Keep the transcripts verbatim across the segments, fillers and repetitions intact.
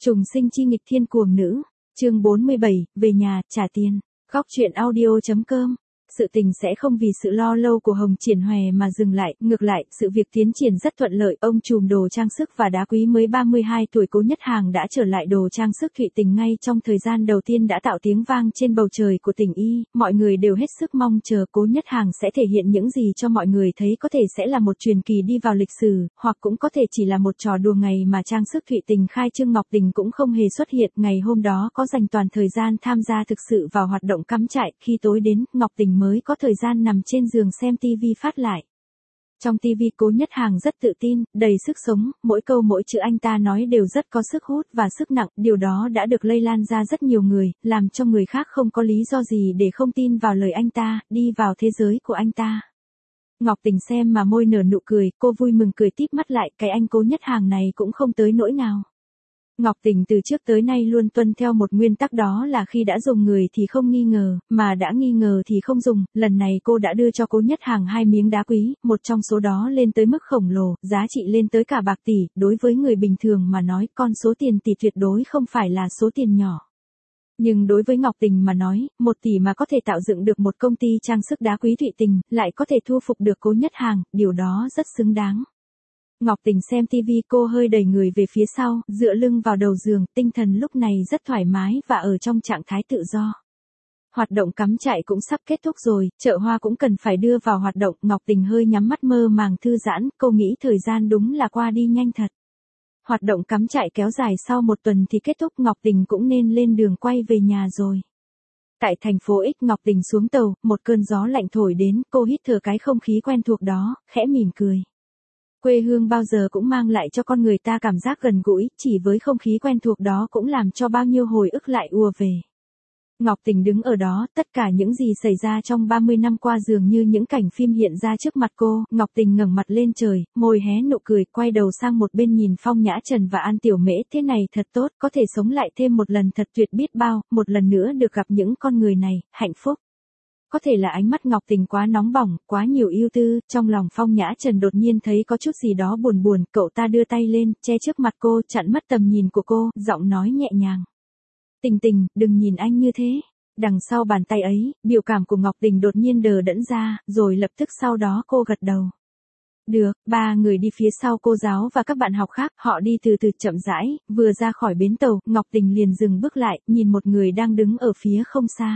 Trùng sinh chi nghịch thiên cuồng nữ, chương bốn mươi bảy, về nhà, trả tiền. Góc truyện audio.com. Sự tình sẽ không vì sự lo lâu của Hồng Triển Hòe mà dừng lại, ngược lại, sự việc tiến triển rất thuận lợi. Ông trùm đồ trang sức và đá quý mới ba mươi hai tuổi Cố Nhất Hàng đã trở lại đồ trang sức Thụy Tình ngay trong thời gian đầu tiên đã tạo tiếng vang trên bầu trời của tỉnh Y. Mọi người đều hết sức mong chờ Cố Nhất Hàng sẽ thể hiện những gì cho mọi người thấy, có thể sẽ là một truyền kỳ đi vào lịch sử, hoặc cũng có thể chỉ là một trò đùa ngày mà trang sức Thụy Tình khai trương. Ngọc Tình cũng không hề xuất hiện, ngày hôm đó có dành toàn thời gian tham gia thực sự vào hoạt động cắm trại. Khi tối đến, Ngọc Tình mới có thời gian nằm trên giường xem tivi phát lại. Trong tivi Cố Nhất Hàng rất tự tin, đầy sức sống, mỗi câu mỗi chữ anh ta nói đều rất có sức hút và sức nặng, điều đó đã được lây lan ra rất nhiều người, làm cho người khác không có lý do gì để không tin vào lời anh ta, đi vào thế giới của anh ta. Ngọc Tình xem mà môi nở nụ cười, cô vui mừng cười tít mắt lại, cái anh Cố Nhất Hàng này cũng không tới nỗi nào. Ngọc Tình từ trước tới nay luôn tuân theo một nguyên tắc, đó là khi đã dùng người thì không nghi ngờ, mà đã nghi ngờ thì không dùng. Lần này cô đã đưa cho Cố Nhất Hàng hai miếng đá quý, một trong số đó lên tới mức khổng lồ, giá trị lên tới cả bạc tỷ. Đối với người bình thường mà nói, con số tiền tỷ tuyệt đối không phải là số tiền nhỏ. Nhưng đối với Ngọc Tình mà nói, một tỷ mà có thể tạo dựng được một công ty trang sức đá quý Thụy Tình, lại có thể thu phục được Cố Nhất Hàng, điều đó rất xứng đáng. Ngọc Tình xem tivi, cô hơi đẩy người về phía sau, dựa lưng vào đầu giường, tinh thần lúc này rất thoải mái và ở trong trạng thái tự do. Hoạt động cắm trại cũng sắp kết thúc rồi, chợ hoa cũng cần phải đưa vào hoạt động. Ngọc Tình hơi nhắm mắt mơ màng thư giãn, cô nghĩ thời gian đúng là qua đi nhanh thật. Hoạt động cắm trại kéo dài sau một tuần thì kết thúc, Ngọc Tình cũng nên lên đường quay về nhà rồi. Tại thành phố X, Ngọc Tình xuống tàu, một cơn gió lạnh thổi đến, cô hít thở cái không khí quen thuộc đó, khẽ mỉm cười. Quê hương bao giờ cũng mang lại cho con người ta cảm giác gần gũi, chỉ với không khí quen thuộc đó cũng làm cho bao nhiêu hồi ức lại ùa về. Ngọc Tình đứng ở đó, tất cả những gì xảy ra trong ba mươi năm qua dường như những cảnh phim hiện ra trước mặt cô. Ngọc Tình ngẩng mặt lên trời, môi hé nụ cười, quay đầu sang một bên nhìn Phong Nhã Trần và An Tiểu Mễ. Thế này thật tốt, có thể sống lại thêm một lần thật tuyệt biết bao, một lần nữa được gặp những con người này, hạnh phúc. Có thể là ánh mắt Ngọc Tình quá nóng bỏng, quá nhiều ưu tư, trong lòng Phong Nhã Trần đột nhiên thấy có chút gì đó buồn buồn, cậu ta đưa tay lên, che trước mặt cô, chặn mất tầm nhìn của cô, giọng nói nhẹ nhàng. Tình Tình, đừng nhìn anh như thế. Đằng sau bàn tay ấy, biểu cảm của Ngọc Tình đột nhiên đờ đẫn ra, rồi lập tức sau đó cô gật đầu. Được, ba người đi phía sau cô giáo và các bạn học khác, họ đi từ từ chậm rãi, vừa ra khỏi bến tàu, Ngọc Tình liền dừng bước lại, nhìn một người đang đứng ở phía không xa.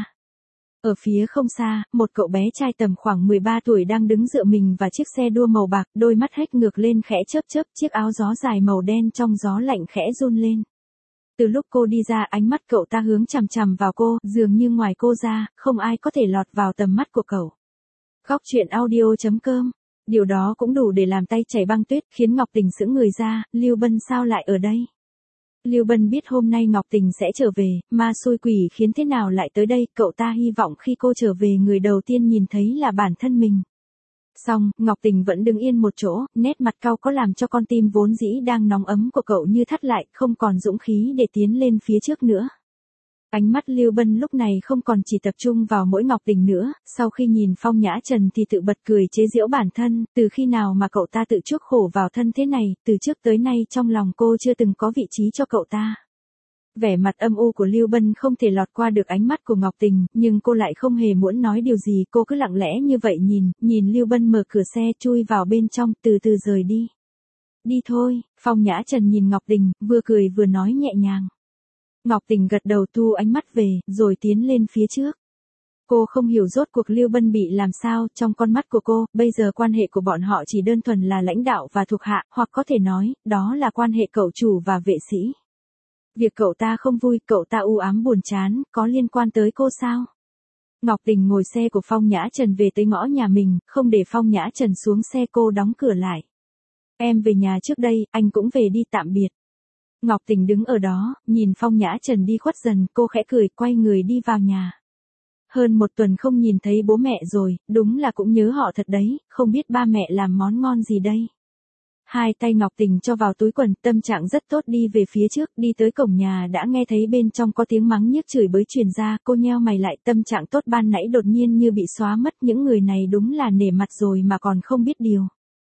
Ở phía không xa, một cậu bé trai tầm khoảng mười ba tuổi đang đứng dựa mình vào chiếc xe đua màu bạc, đôi mắt hếch ngược lên khẽ chớp chớp, chiếc áo gió dài màu đen trong gió lạnh khẽ run lên. Từ lúc cô đi ra, ánh mắt cậu ta hướng chằm chằm vào cô, dường như ngoài cô ra, không ai có thể lọt vào tầm mắt của cậu. Góc truyện audio.com. Điều đó cũng đủ để làm tay chảy băng tuyết, khiến Ngọc Tình sững người ra. Lưu Bân sao lại ở đây? Lưu Bân biết hôm nay Ngọc Tình sẽ trở về, ma xui quỷ khiến thế nào lại tới đây, cậu ta hy vọng khi cô trở về người đầu tiên nhìn thấy là bản thân mình. Xong, Ngọc Tình vẫn đứng yên một chỗ, nét mặt cau có làm cho con tim vốn dĩ đang nóng ấm của cậu như thắt lại, không còn dũng khí để tiến lên phía trước nữa. Ánh mắt Lưu Bân lúc này không còn chỉ tập trung vào mỗi Ngọc Tình nữa, sau khi nhìn Phong Nhã Trần thì tự bật cười chế giễu bản thân, từ khi nào mà cậu ta tự chuốc khổ vào thân thế này, từ trước tới nay trong lòng cô chưa từng có vị trí cho cậu ta. Vẻ mặt âm u của Lưu Bân không thể lọt qua được ánh mắt của Ngọc Tình, nhưng cô lại không hề muốn nói điều gì, cô cứ lặng lẽ như vậy nhìn, nhìn Lưu Bân mở cửa xe chui vào bên trong, từ từ rời đi. Đi thôi, Phong Nhã Trần nhìn Ngọc Tình, vừa cười vừa nói nhẹ nhàng. Ngọc Tình gật đầu thu ánh mắt về, rồi tiến lên phía trước. Cô không hiểu rốt cuộc Lưu Bân bị làm sao, trong con mắt của cô, bây giờ quan hệ của bọn họ chỉ đơn thuần là lãnh đạo và thuộc hạ, hoặc có thể nói, đó là quan hệ cậu chủ và vệ sĩ. Việc cậu ta không vui, cậu ta u ám buồn chán, có liên quan tới cô sao? Ngọc Tình ngồi xe của Phong Nhã Trần về tới ngõ nhà mình, không để Phong Nhã Trần xuống xe, cô đóng cửa lại. Em về nhà trước đây, anh cũng về đi, tạm biệt. Ngọc Tình đứng ở đó, nhìn Phong Nhã Trần đi khuất dần, cô khẽ cười, quay người đi vào nhà. Hơn một tuần không nhìn thấy bố mẹ rồi, đúng là cũng nhớ họ thật đấy, không biết ba mẹ làm món ngon gì đây. Hai tay Ngọc Tình cho vào túi quần, tâm trạng rất tốt đi về phía trước, đi tới cổng nhà đã nghe thấy bên trong có tiếng mắng nhiếc chửi bới truyền ra, cô nheo mày lại, tâm trạng tốt ban nãy đột nhiên như bị xóa mất, những người này đúng là nể mặt rồi mà còn không biết điều.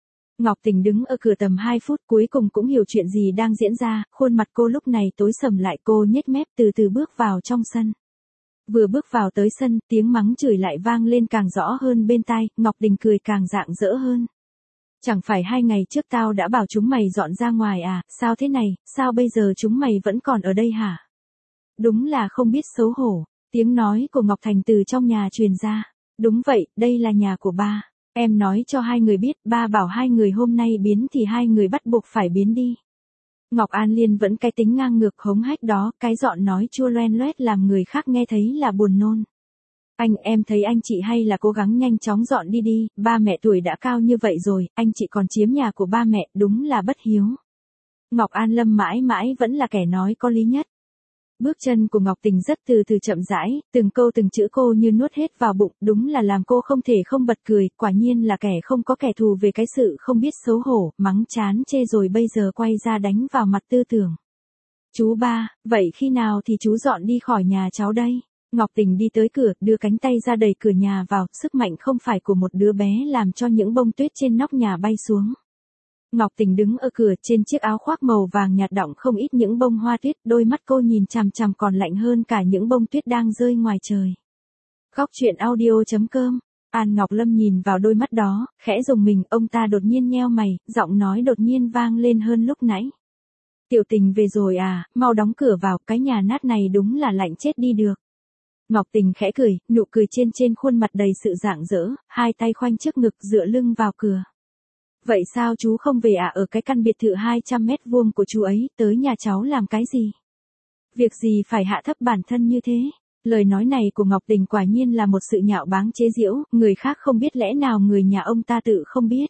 Ngọc Tình đứng ở cửa tầm hai phút cuối cùng cũng hiểu chuyện gì đang diễn ra, khuôn mặt cô lúc này tối sầm lại, cô nhếch mép từ từ bước vào trong sân. Vừa bước vào tới sân, tiếng mắng chửi lại vang lên càng rõ hơn bên tai, Ngọc Tình cười càng rạng rỡ hơn. Chẳng phải hai ngày trước tao đã bảo chúng mày dọn ra ngoài à, sao thế này, sao bây giờ chúng mày vẫn còn ở đây hả? Đúng là không biết xấu hổ, tiếng nói của Ngọc Thành từ trong nhà truyền ra. Đúng vậy, đây là nhà của ba. Em nói cho hai người biết, ba bảo hai người hôm nay biến thì hai người bắt buộc phải biến đi. Ngọc An Liên vẫn cái tính ngang ngược hống hách đó, cái giọng nói chua loen loét làm người khác nghe thấy là buồn nôn. Anh em thấy anh chị hay là cố gắng nhanh chóng dọn đi đi, ba mẹ tuổi đã cao như vậy rồi, anh chị còn chiếm nhà của ba mẹ, đúng là bất hiếu. Ngọc An Lâm mãi mãi vẫn là kẻ nói có lý nhất. Bước chân của Ngọc Tình rất từ từ chậm rãi, từng câu từng chữ cô như nuốt hết vào bụng, đúng là làm cô không thể không bật cười, quả nhiên là kẻ không có kẻ thù về cái sự không biết xấu hổ, mắng chán chê rồi bây giờ quay ra đánh vào mặt tư tưởng. Chú ba, vậy khi nào thì chú dọn đi khỏi nhà cháu đây? Ngọc Tình đi tới cửa, đưa cánh tay ra đẩy cửa nhà vào, sức mạnh không phải của một đứa bé làm cho những bông tuyết trên nóc nhà bay xuống. Ngọc Tình đứng ở cửa, trên chiếc áo khoác màu vàng nhạt đọng không ít những bông hoa tuyết, đôi mắt cô nhìn chằm chằm còn lạnh hơn cả những bông tuyết đang rơi ngoài trời. Góc truyện audio chấm com. An Ngọc Lâm nhìn vào đôi mắt đó, khẽ rùng mình, ông ta đột nhiên nheo mày, giọng nói đột nhiên vang lên hơn lúc nãy. Tiểu Tình về rồi à, mau đóng cửa vào, cái nhà nát này đúng là lạnh chết đi được. Ngọc Tình khẽ cười, nụ cười trên trên khuôn mặt đầy sự rạng rỡ, hai tay khoanh trước ngực dựa lưng vào cửa. Vậy sao chú không về à, ở cái căn biệt thự hai trăm mét vuông của chú ấy, tới nhà cháu làm cái gì? Việc gì phải hạ thấp bản thân như thế? Lời nói này của Ngọc Tình quả nhiên là một sự nhạo báng chế giễu, người khác không biết lẽ nào người nhà ông ta tự không biết.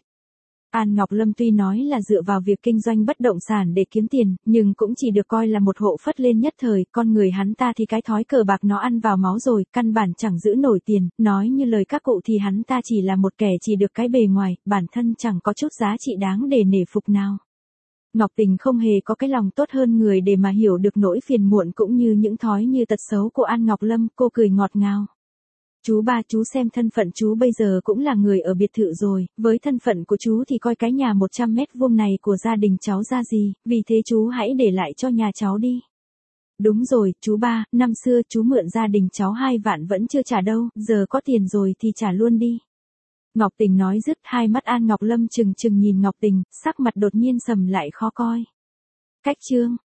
An Ngọc Lâm tuy nói là dựa vào việc kinh doanh bất động sản để kiếm tiền, nhưng cũng chỉ được coi là một hộ phất lên nhất thời, con người hắn ta thì cái thói cờ bạc nó ăn vào máu rồi, căn bản chẳng giữ nổi tiền, nói như lời các cụ thì hắn ta chỉ là một kẻ chỉ được cái bề ngoài, bản thân chẳng có chút giá trị đáng để nể phục nào. Ngọc Tình không hề có cái lòng tốt hơn người để mà hiểu được nỗi phiền muộn cũng như những thói như tật xấu của An Ngọc Lâm, cô cười ngọt ngào. Chú ba, chú xem thân phận chú bây giờ cũng là người ở biệt thự rồi, với thân phận của chú thì coi cái nhà một trăm mét vuông này của gia đình cháu ra gì, vì thế chú hãy để lại cho nhà cháu đi. Đúng rồi, chú ba, năm xưa chú mượn gia đình cháu hai vạn vẫn chưa trả đâu, giờ có tiền rồi thì trả luôn đi. Ngọc Tình nói dứt, hai mắt An Ngọc Lâm trừng trừng nhìn Ngọc Tình, sắc mặt đột nhiên sầm lại khó coi. Cách chương